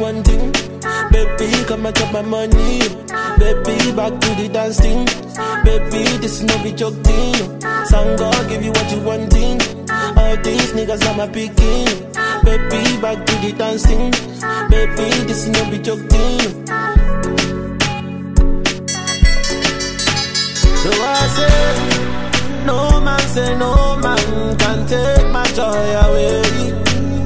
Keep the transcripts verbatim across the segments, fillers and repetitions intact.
want thing. Baby, come and chop my money. Baby, back to the dance thing. Baby, this is no be joke thing. Sang God give you what you want thing. All these niggas are my picking. Baby, back to the dance thing. Baby, this is no be joke thing. So I say, no man say no man can take my joy away.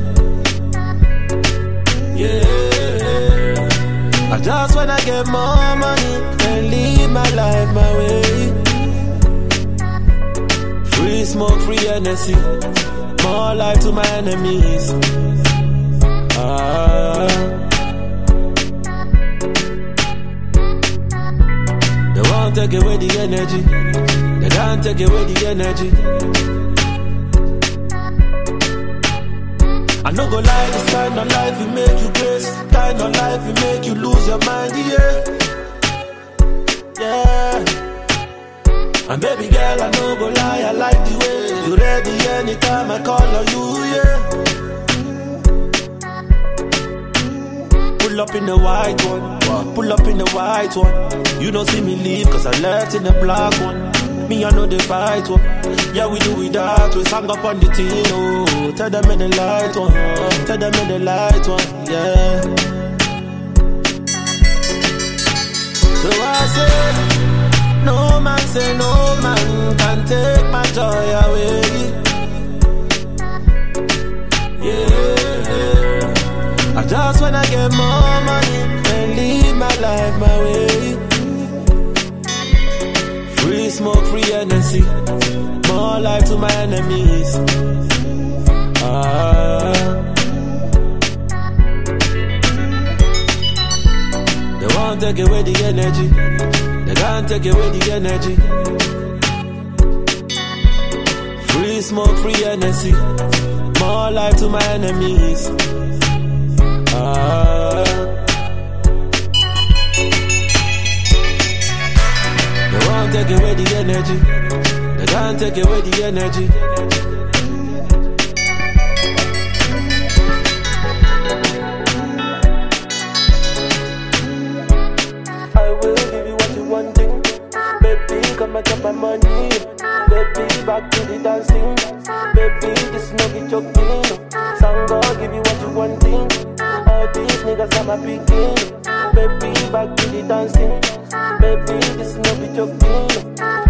Yeah, I just wanna get more money and live my life my way. Free smoke, free energy, more life to my enemies. Ah, they won't take away the energy. They can't take away the energy. I no go lie, this kind of life will make you grace. Kind of life will make you lose your mind, yeah. Yeah. And baby girl, I no go lie, I like the way you ready anytime I call on you, yeah. Pull up in the white one, pull up in the white one. You don't see me leave cause I left in the black one. Me, I know they fight one. Yeah, we do it that way. Sang up on the team, oh. Tell them in the light one. Tell them in the light one, yeah. So I say, no man say no man can take my joy away. Yeah, I just wanna get more money and live my life my way. Free smoke, free energy, more life to my enemies. Ah, they won't take away the energy. They can't take away the energy. Free smoke, free energy, more life to my enemies. Ah, they won't take away the energy. They can't take away the energy. I will give you what you want, baby. Come and get my money, baby. Back to the dancing, baby. This is no be joking. Sang God give you what you want, all these niggas are my picking. Baby, back to the dancing, baby. This is no be joking.